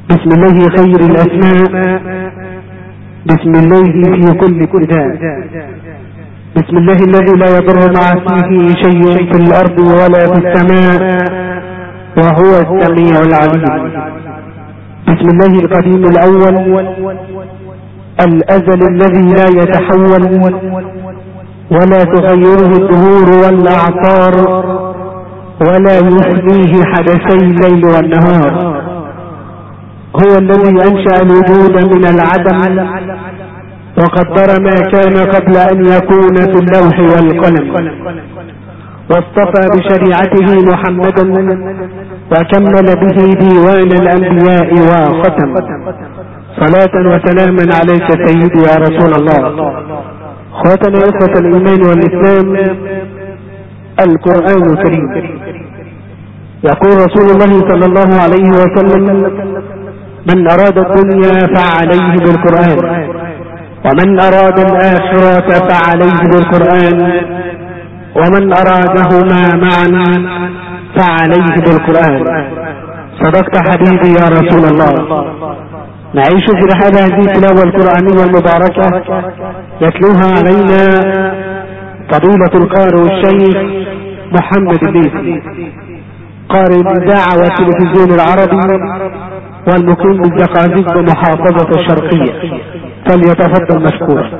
بسم الله خير الأسماء، بسم الله في كل ابتداء، بسم الله الذي لا يضر مع اسمه شيء في الأرض ولا في السماء وهو السميع العليم. بسم الله القديم الأول الأزل الذي لا يتحول ولا تغيره الدهور والأعصار ولا يفنيه حدثي الليل والنهار. هو الذي أنشأ الوجود من العدم وقدر ما كان قبل أن يكون في اللوح والقلم، واصطفى بشريعته محمدا وكمل به ديوان الأنبياء وختم. صلاة وسلاما عليك سيدي يا رسول الله. خواتنا إخوة الإيمان والإسلام، القرآن الكريم يقول رسول الله صلى الله عليه وسلم: من أراد الدنيا فعليه بالقرآن، ومن أراد الآخرة فعليه بالقرآن، ومن أرادهما معا فعليه بالقرآن. صدقت حبيبي يا رسول الله. نعيش في رحلة هذه التلاوة القرآنية المباركة يتلوها علينا فضيلة القارئ الشيخ محمد الليثي، قارئ الإذاعة والتلفزيون العربي والمقيم بالزقازيق بمحافظة الشرقية، فليتفضل مشكورا.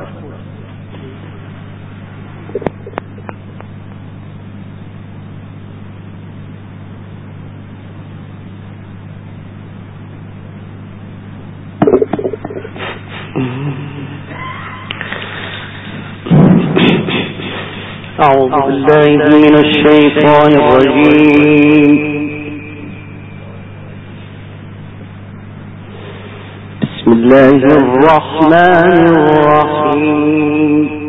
أعوذ بالله من الشيطان الرجيم. بسم الله الرحمن الرحيم.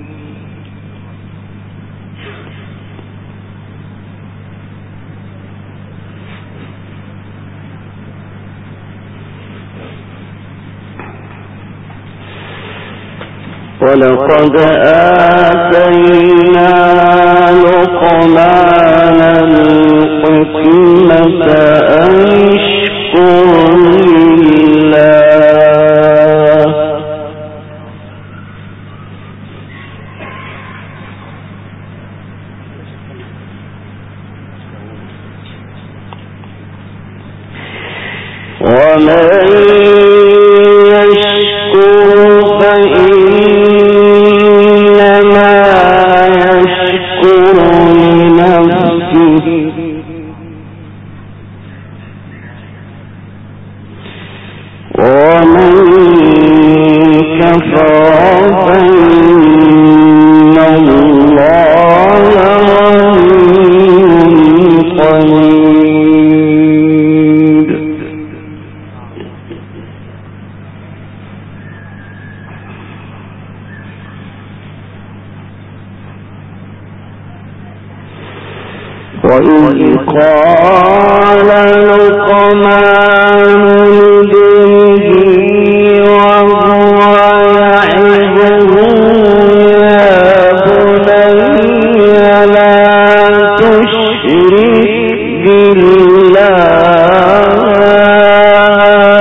ولقد آتينا لقمان الحكمة أن اشكر لله ومن وإذ قال لقمان لابنه وهو يعظه يا بني لا تشرك بالله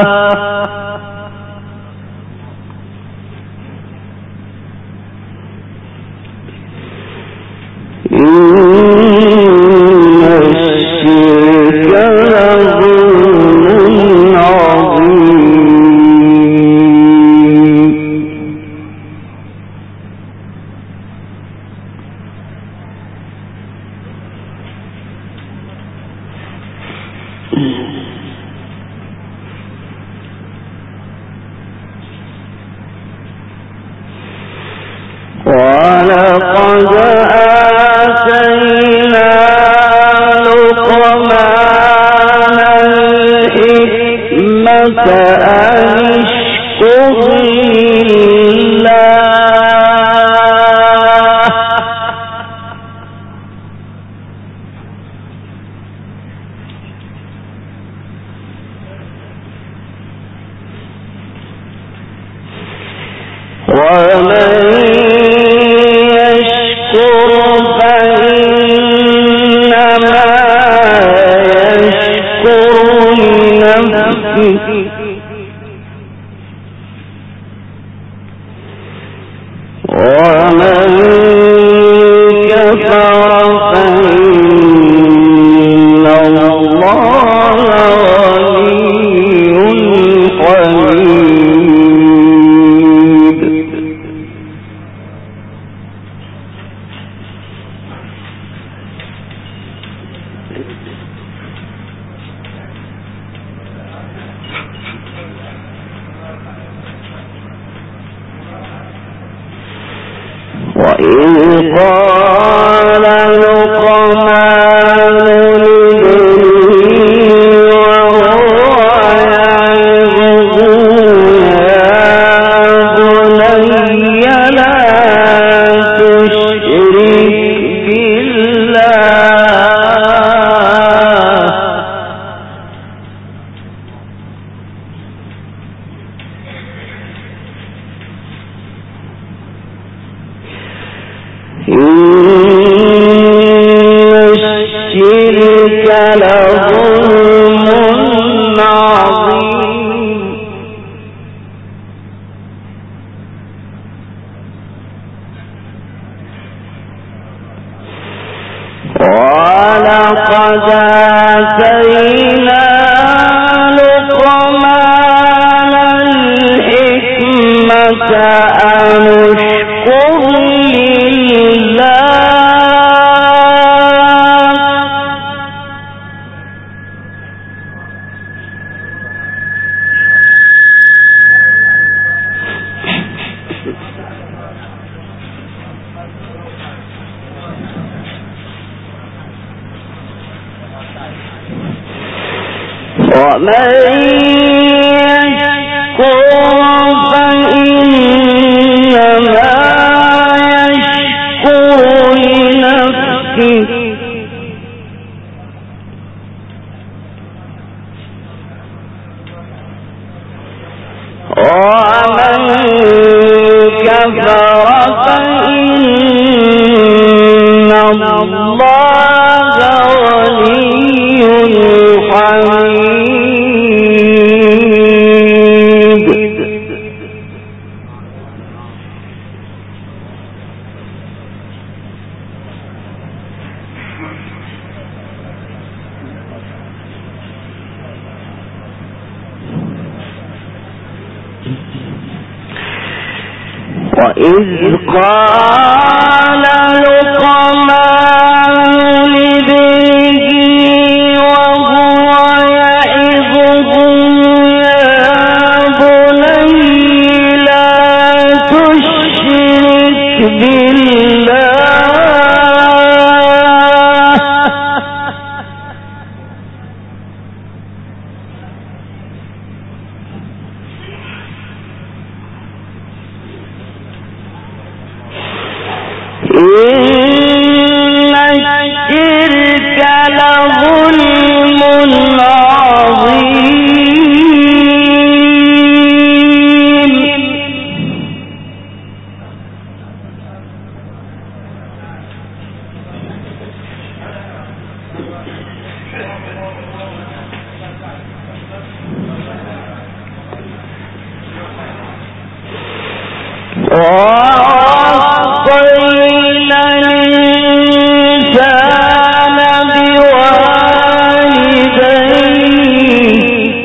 ولقد آتينا لقمان الحكمة أن اشكر لله ومن فإنما يشكر لنفسه لنفسه ومن كفر فإن الله غني حميد. وإذ قال لقمان لابنه وهو يعظه يا بني لا تشرك بالله الشرك لظلم عظيم. ولقد آتينا لقمان الحكمة أن اشكر لله ومن يشكر فإنما يشكر لنفسه ومن كفر فإن الله غني حميد. وإذ قال لقمان لابنه وهو يعظه يا بني لا تشرك بالله إن الشرك لظلم عظيم. ووصينا الإنسان بوالديه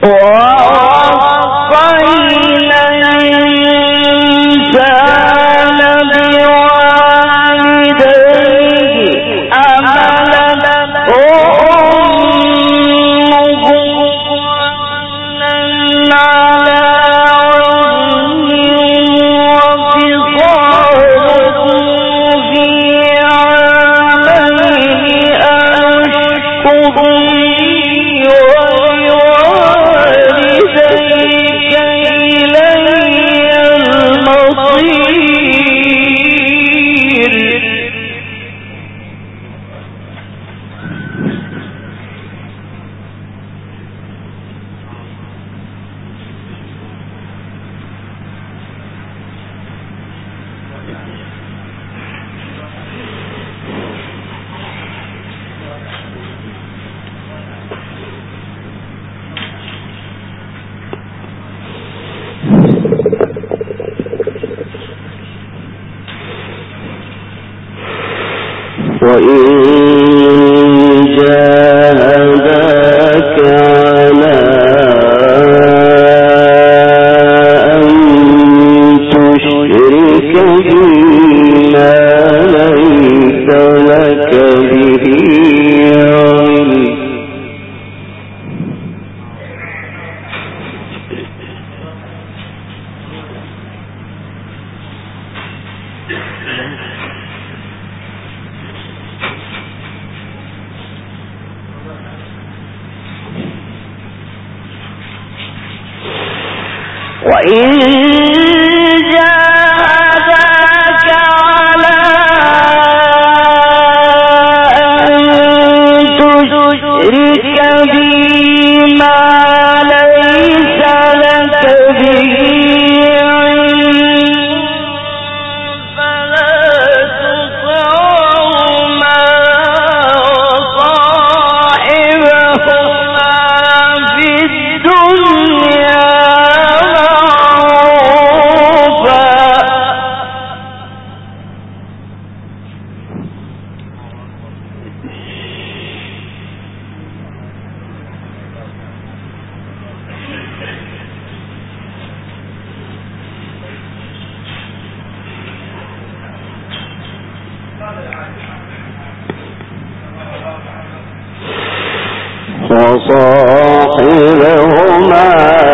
وصاحبهما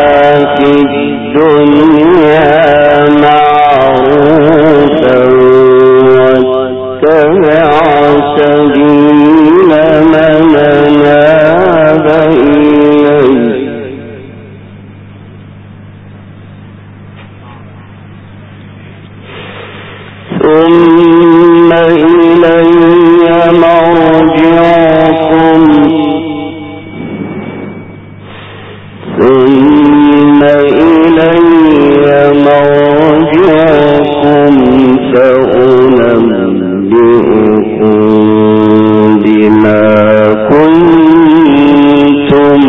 في الدنيا معروفا واتبع سبيل من أناب إليه ثم إلي مرجعكم فأنبئكم بما كنتم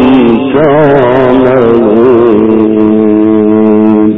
تعملون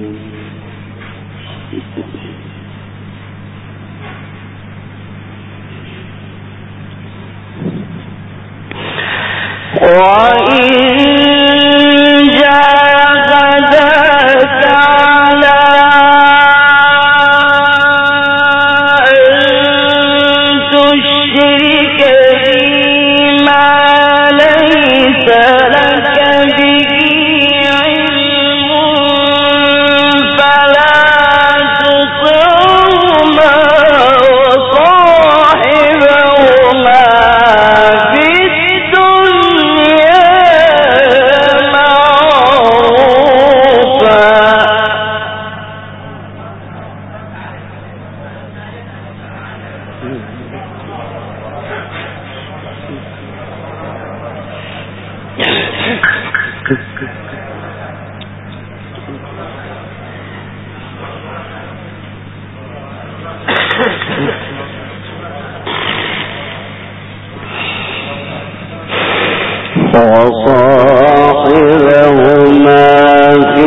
وصاحبهما في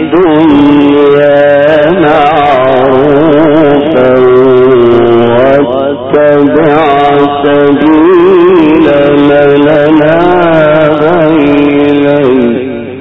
الدنيا معروفا واتبع سبيل من أناب إليه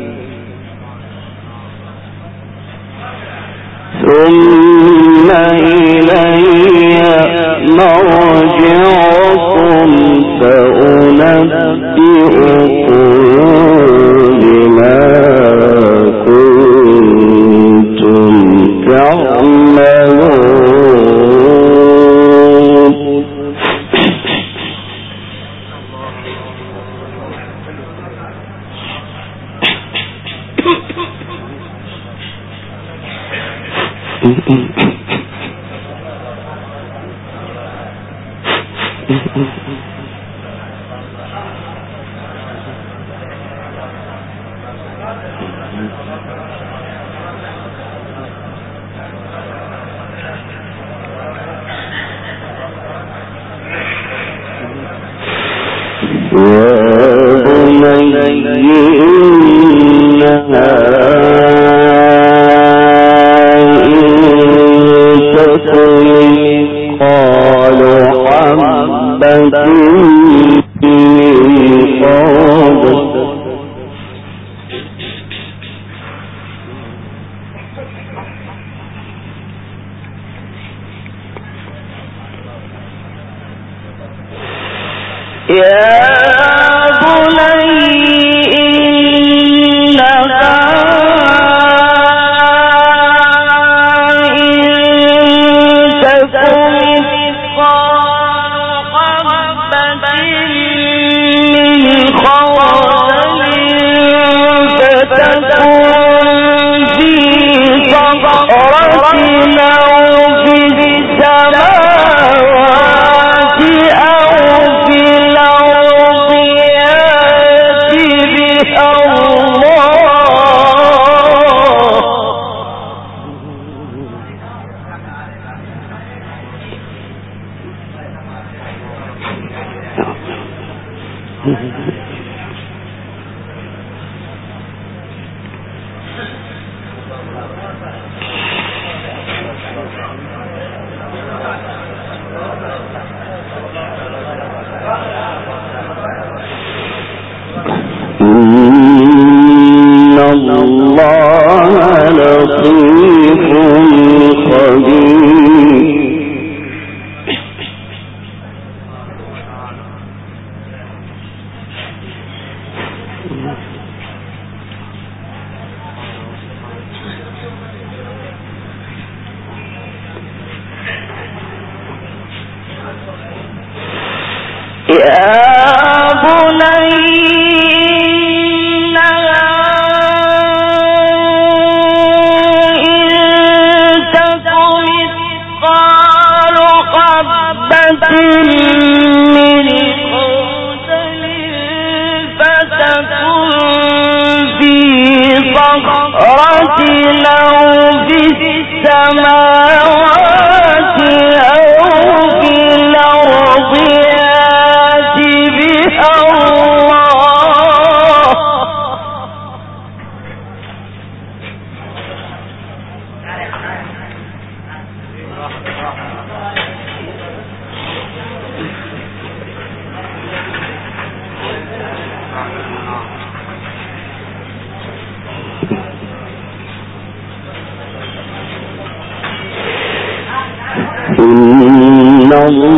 إن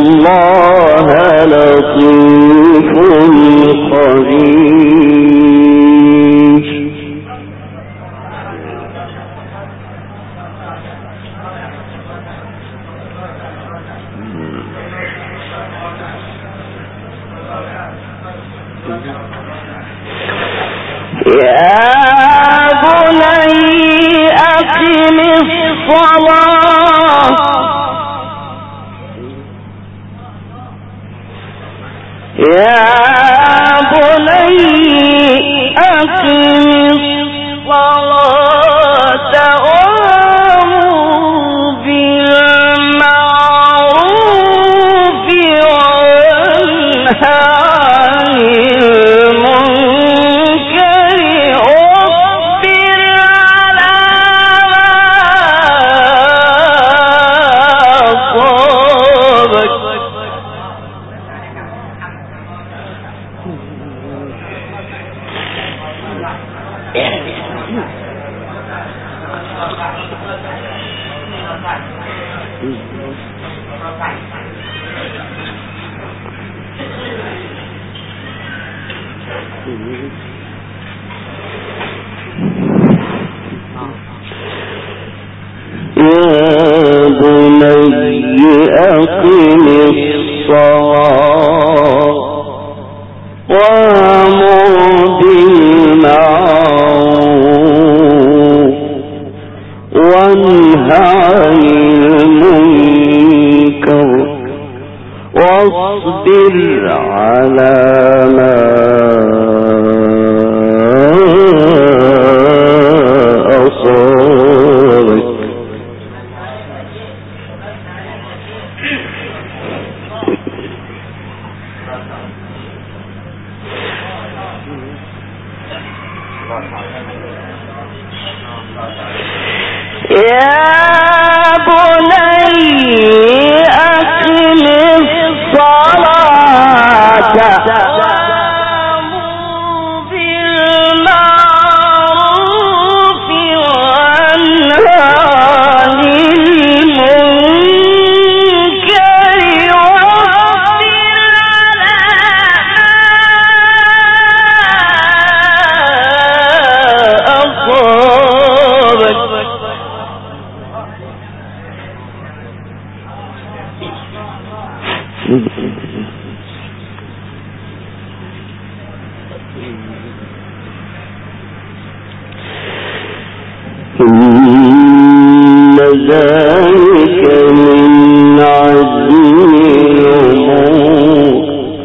الله لطيف خبير. واصبر على ما أصابك إن ذلك من عزم الأمور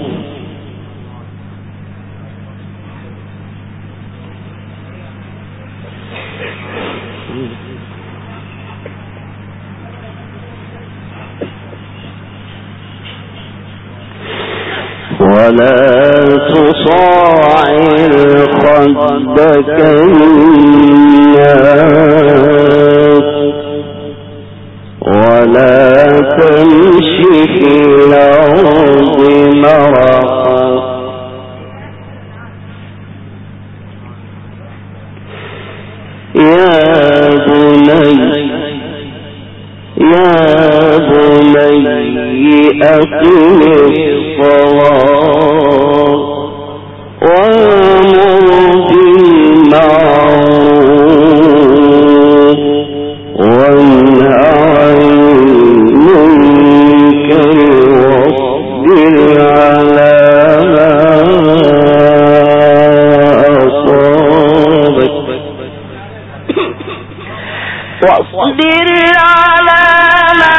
ولا تصاعر خدك للناس ولا تمش في الأرض مرحا يا بني أقم الصلاة وأمر بالمعروف وانه عن المنكر واصبر على ما أصابك واصبر على ما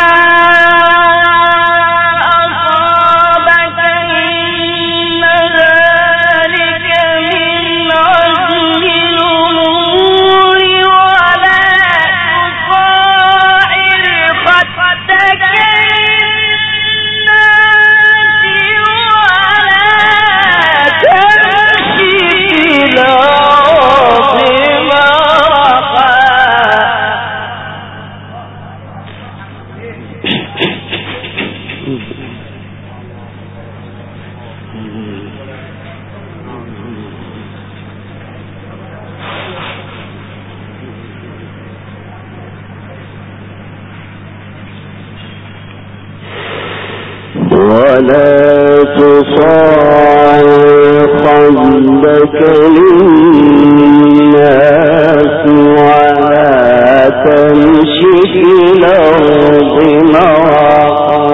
ولا تصاعر خدك للناس ولا تمش في الأرض مرحا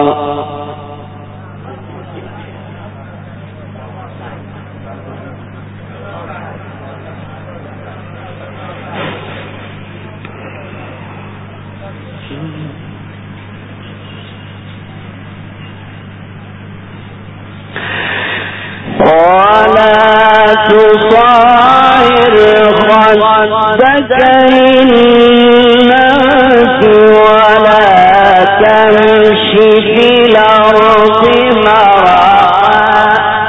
ولا تصاعر خدك للناس ولا تمش في الأرض مرحا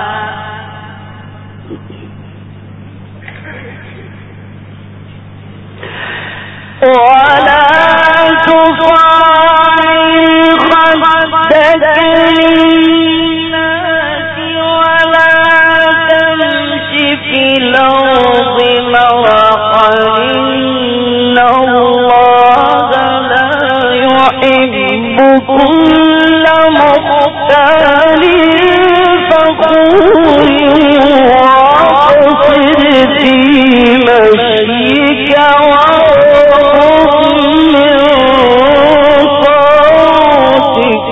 ولا تصاعر خدك للناس ولا تمش في الأرض مرحا إن الله لا يحب كل مختال فخور واقصد في مشيك واغض من صوتك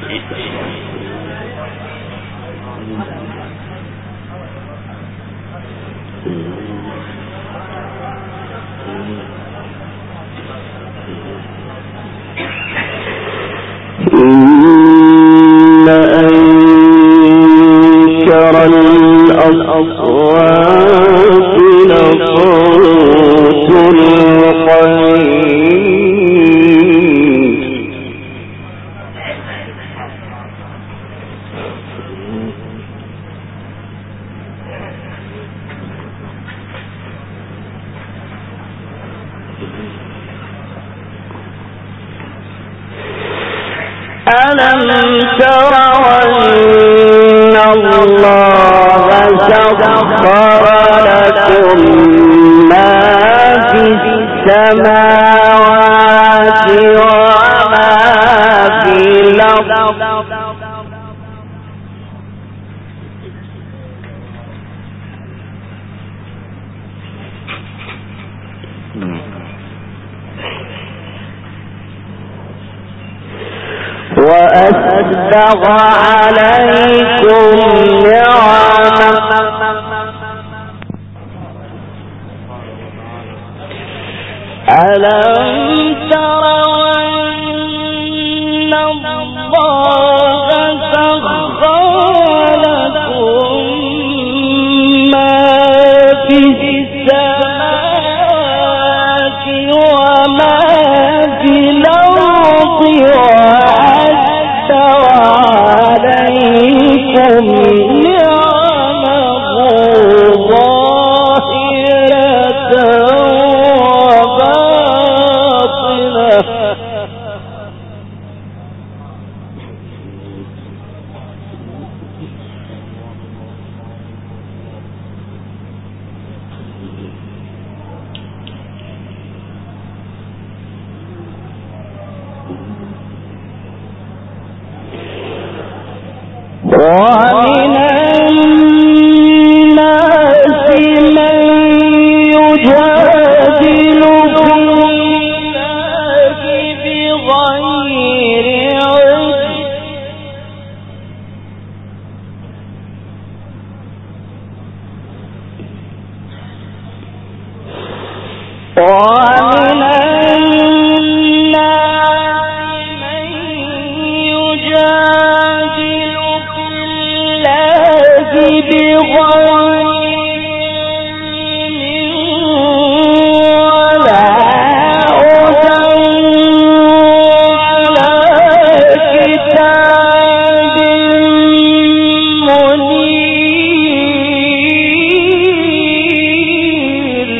إن أنكر الأصوات لصوت الحمير ألم تروا أن الله سخر لكم ما في السماوات وما في الأرض وأسبغ عليكم نعمه ألم تروا أن الله سخر لكم ما في السماوات وما في الأرض عليكم نعمه ظاهرة وباطنة ومن الناس من يجادل في الله بغير علم ومن الناس من يجادل بغير ولا هدى ولا كتاب منير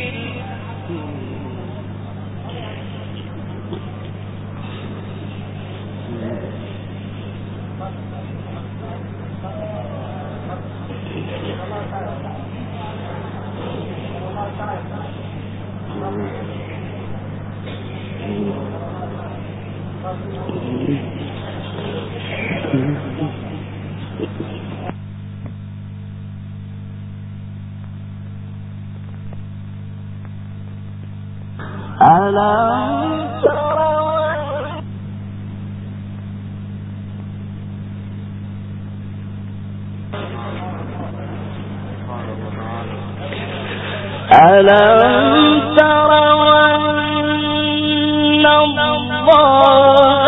ألم تروا أن الله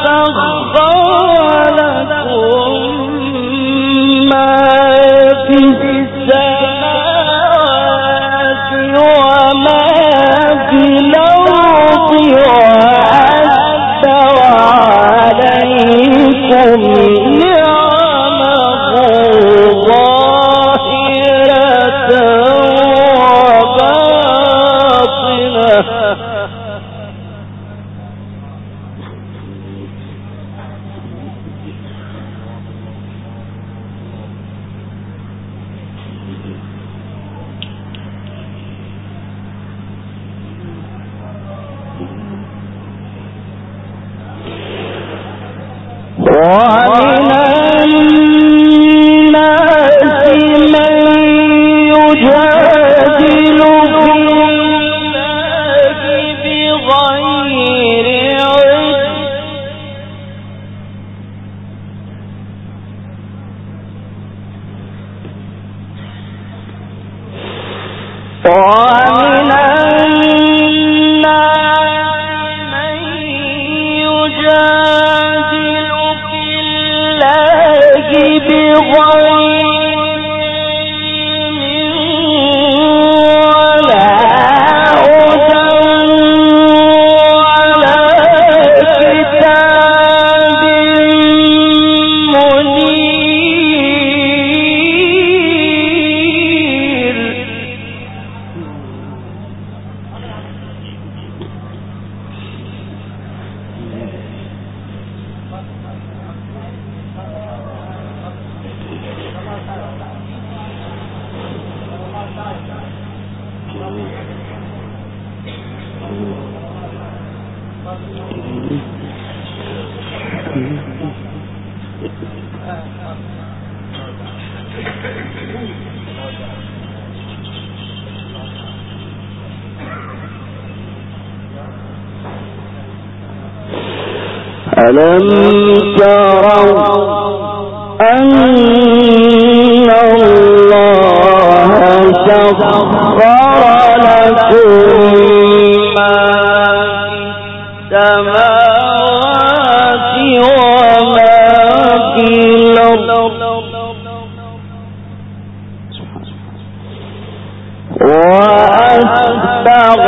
سخر لكم ما في السماوات وما في الأرض وأسبغ عليكم نعمه ظاهرة وباطنة ومن الناس من يجادل في الله بغير علم ألم تروا أن الله سخر لكم ما في السماوات وما في الأرض وأسبغ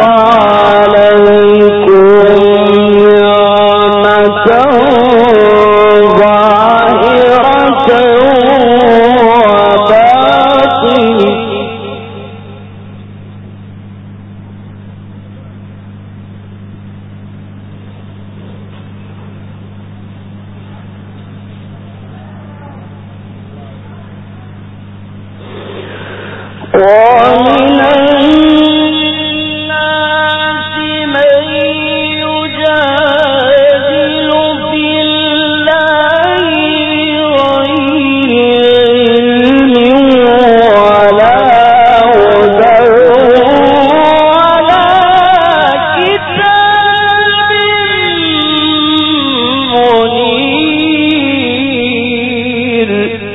عليكم ومن الناس من يجادل في الله غير ولا هدى ولا كتاب منير.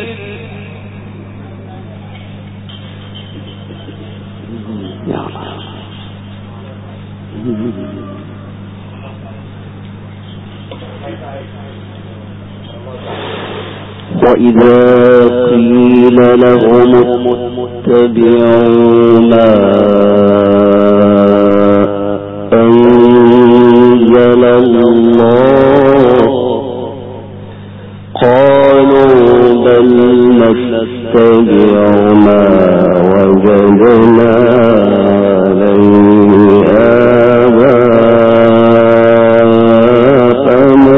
وإذا قيل لهم اتبعوا ما أنزل الله قالوا بل نتبع ما وجدنا عليه آباءنا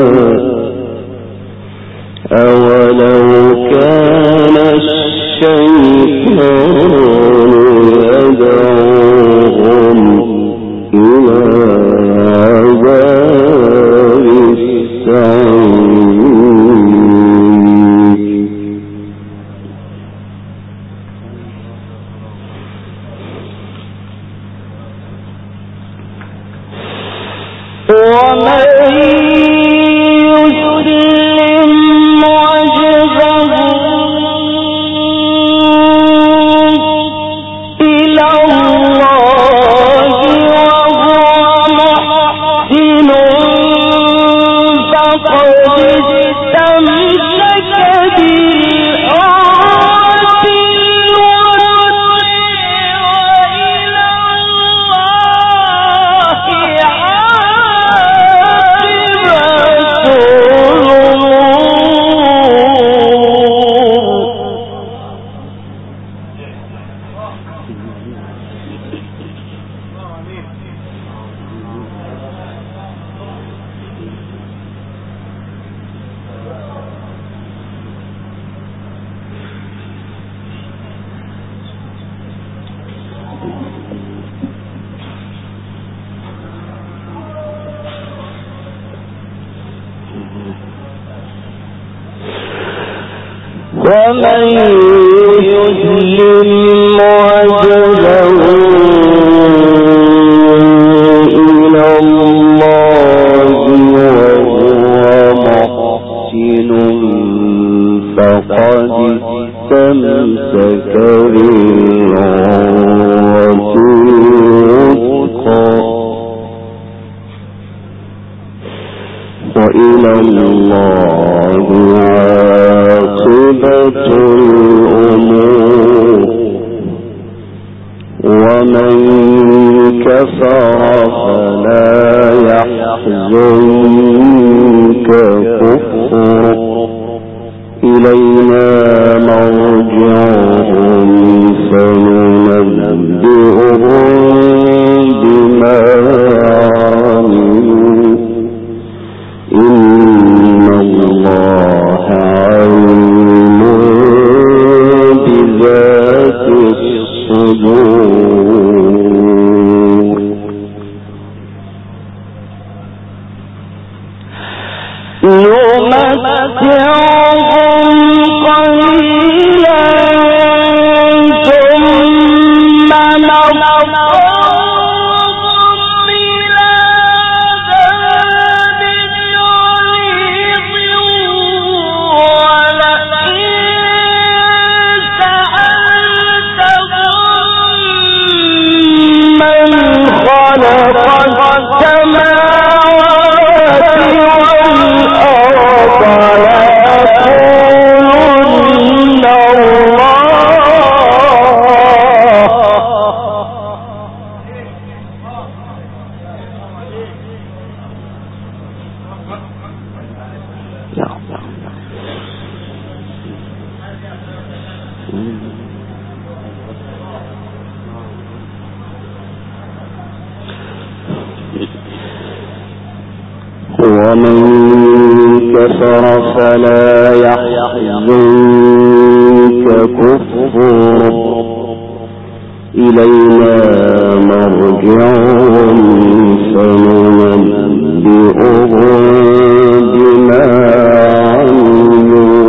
أولو كان الشيطان يدعوهم إلى عذاب السعير. ومن يسلم وجهه إلى الله وهو محسن فقد استمسك بالعروة الوثقى وإلى ومن يسلم وجهه إلى الله وهو محسن فقد استمسك بالعروة الوثقى وإلى الله عاقبة الأمور ومن كفر فلا يحزنك كفره إلينا مرجعهم فننبئهم بما عملوا إن الله عليم بذات الصدور نمتعهم قليلا ثم نضطرهم إلى عذاب غليظ ولئن سألتهم من خلق السماوات والأرض ليقولن ومن كفر فلا يحزنك كفره إلينا مرجعهم فننبئهم بما عملوا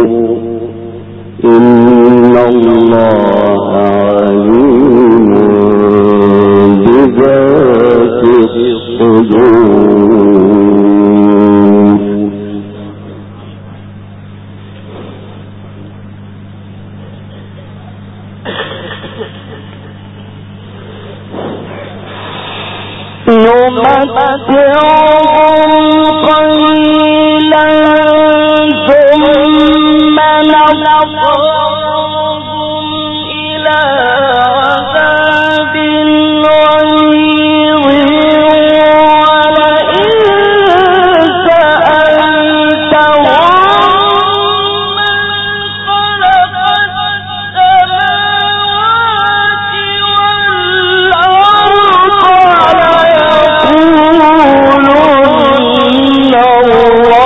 إن الله عليم بذات الصدور نمتعهم قليلا ثم نضطرهم إلى عذاب غليظ ولئن سألتهم من خلق السماوات والأرض ليقولن الله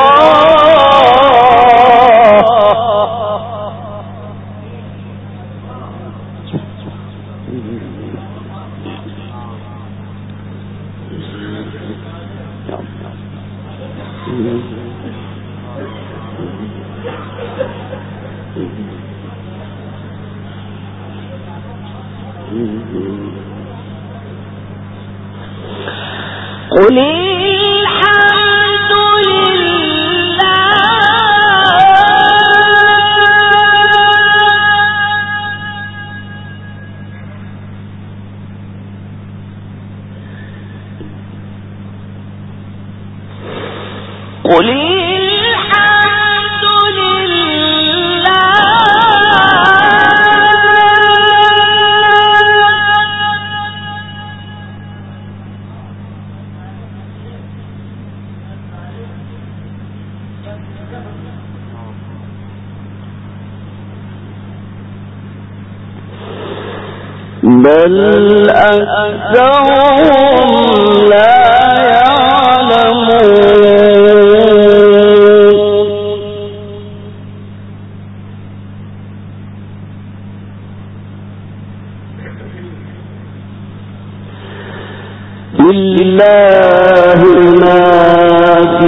قل الحمد لله قل الحمد بل أكثرهم لا يعلمون لله ما في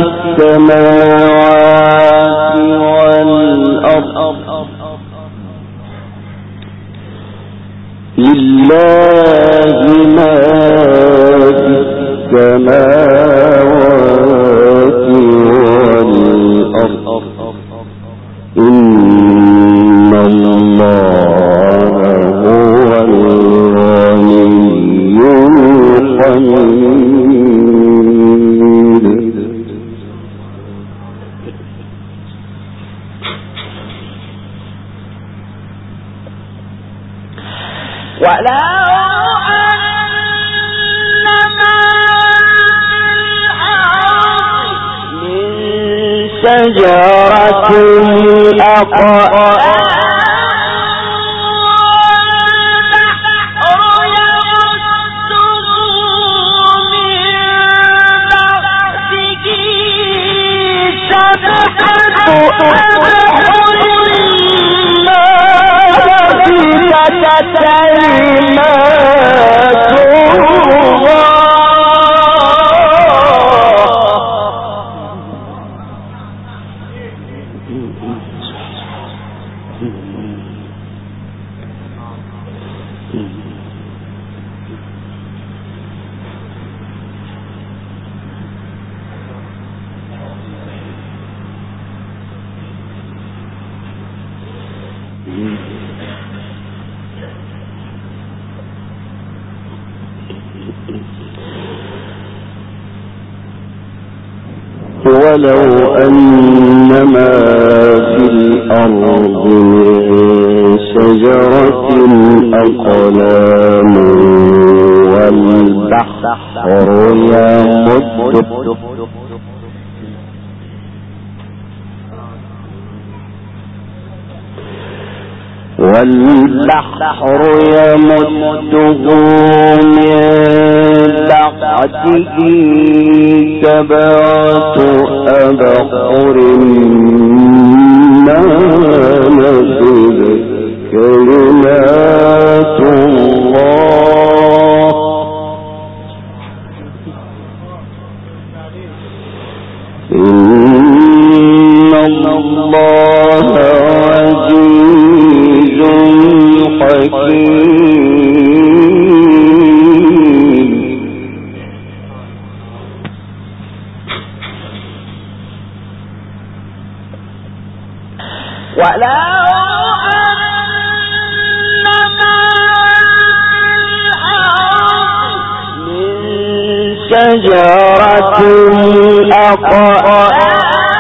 السماوات والأرض لله ما في السماوات والأرض إن الله هو الغني الحميد شجرة أقلام ولو أن ما في الأرض من شجرة أقلام والبحر يمده من بعده سبعة أبحر ما نفدت كلمات الله إن الله عزيز حكيم. شجرة أقلام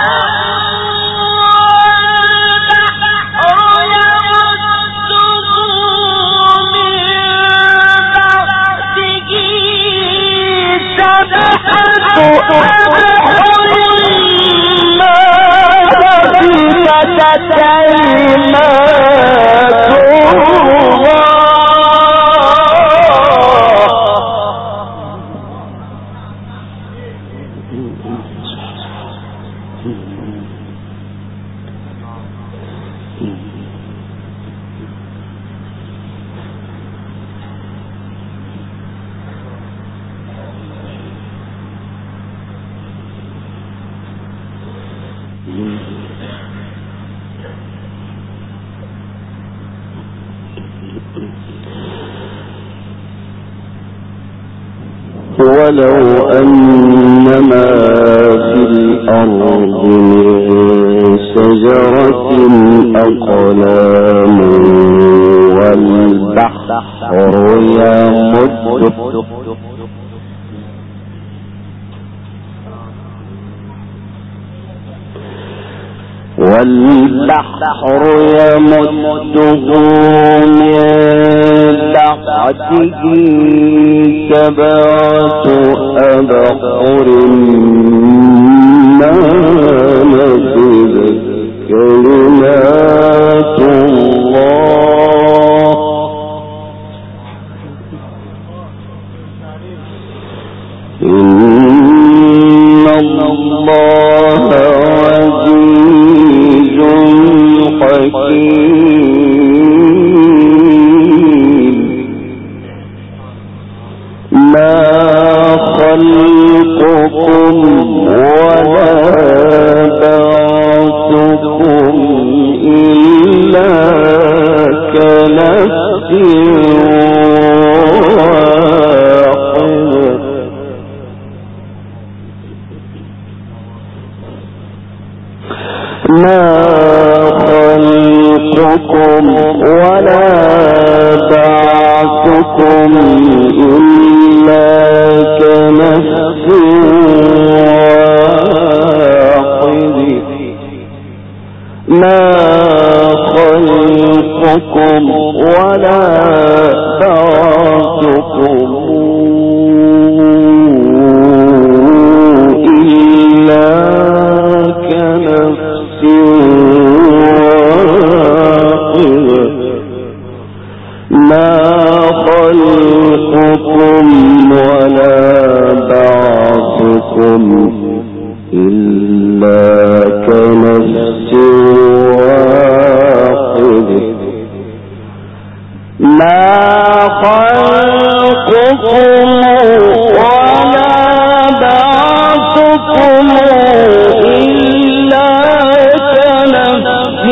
ولو أن ما في الأرض من شجرة أقلام والبحر يمده من بعده سبعة أبحر ما نفدت كلمات الله إن الله عزيز حكيم. ما خلقكم ولا بعثكم إلا كنفس واحدة ما خلقكم ولا بعثكم إلا كنفس واحدة ما خلقكم ولا بعثكم إملاك نفس واحدة ما خلقكم ولا بعثكم إلا كنفس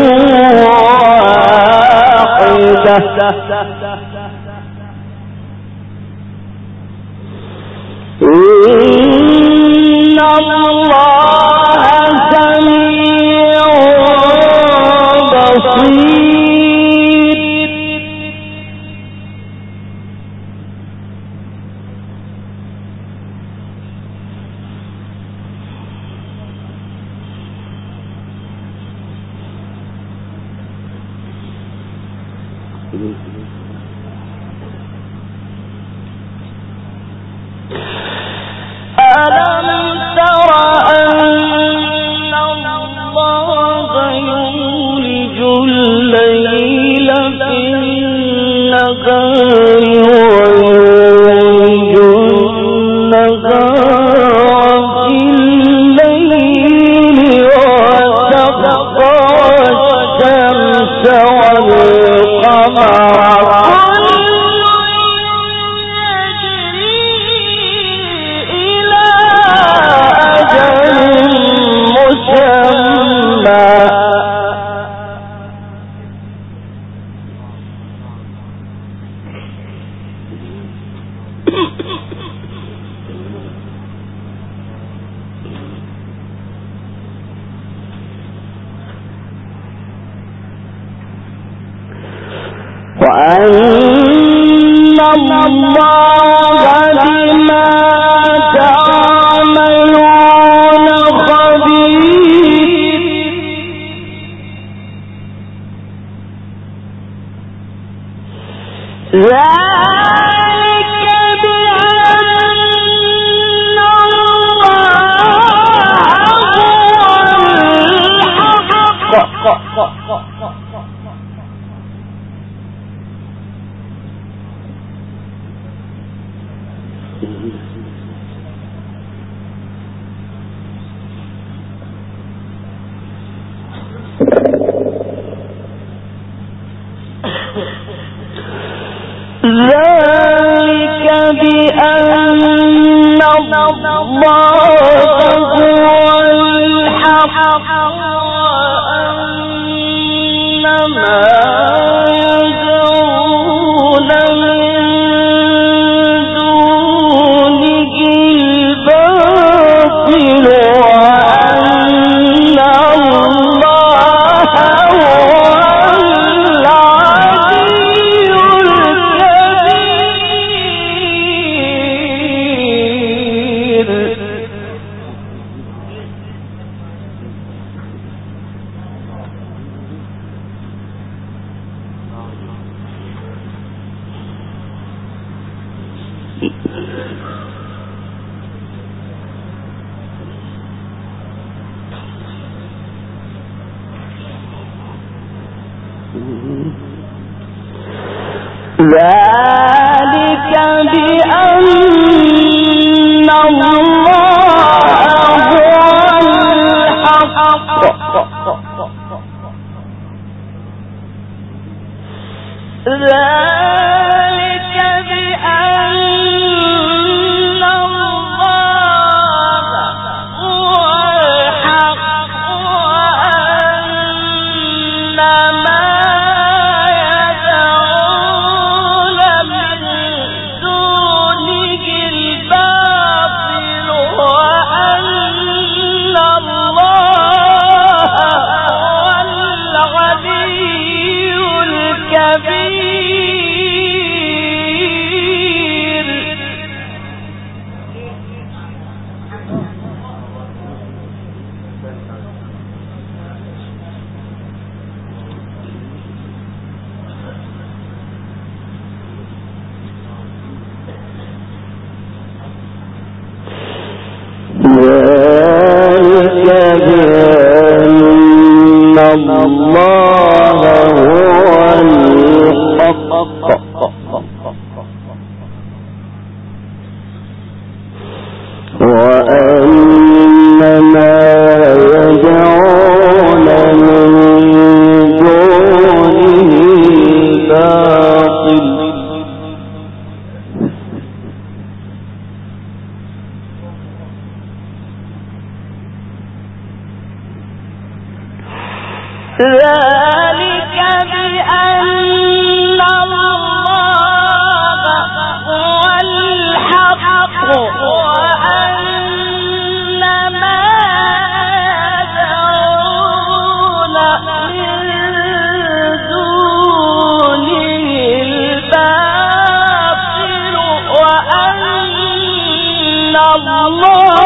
واحدة إن الله سميع بصير ألم تر أن الله يولج الليل في النهار ويولج النهار في الليل وسخر الشمس والقمر وأن الله بما تعملون خبير ذلك بأن الله هو الحق ذلك بأن الله هو الحق وأن ما يدعون من دونه الباطل وأن الله ذلك بأن الله هو الحق ذلك بأن الله هو الحق وأن ما يدعون ذلك بأن الله هو الحق وأن ما يدعون من دونه الباطل وأن الله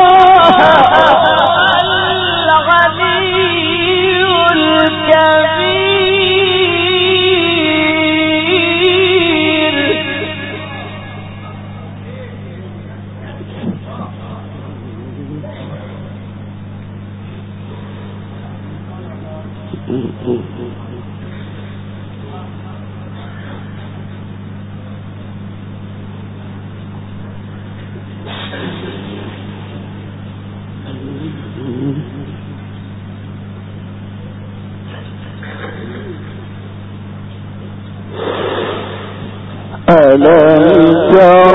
ألم تر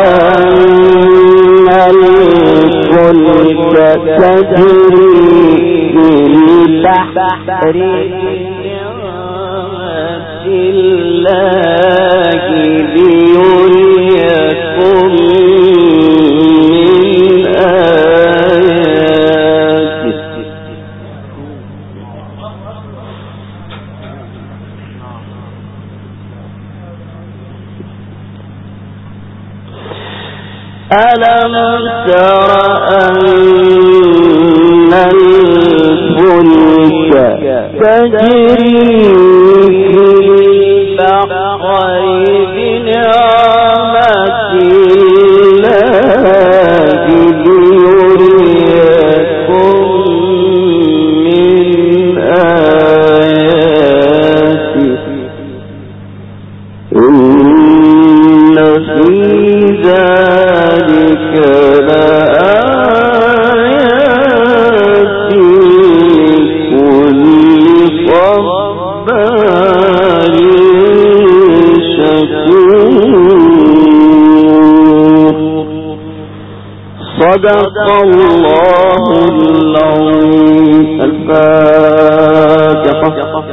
أن الفلك تجري في البحر بنعمة الله ليريكم من آياته ألم تر أن الفلك تجري في البحر بنعمة الله ليريكم من آياته إن في ذلك لآيات لكل صبار شكور صدق الله العظيم. الفاتحة.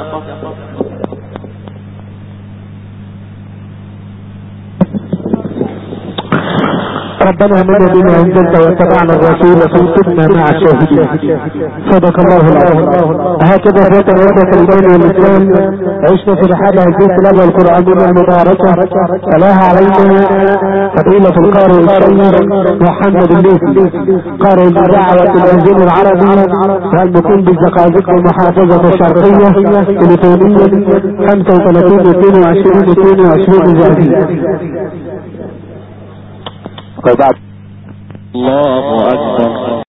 ربنا آمنا بما أنزلت واتبعنا الرسول فاكتبنا مع الشاهدين. صدق الله العظيم. هكذا فات الوحدة الإيمان والإسلام عشنا في رحلة هذه التلاوة القرآنية المباركة تلاها علينا فضيلة القارئ الشيخ محمد الليثي قارئ بدعوة الإنجيل العربي والمقيم بالزقازق المحافظة الشرقية تليفونيا 35 22 22 زائدين. الله أكبر.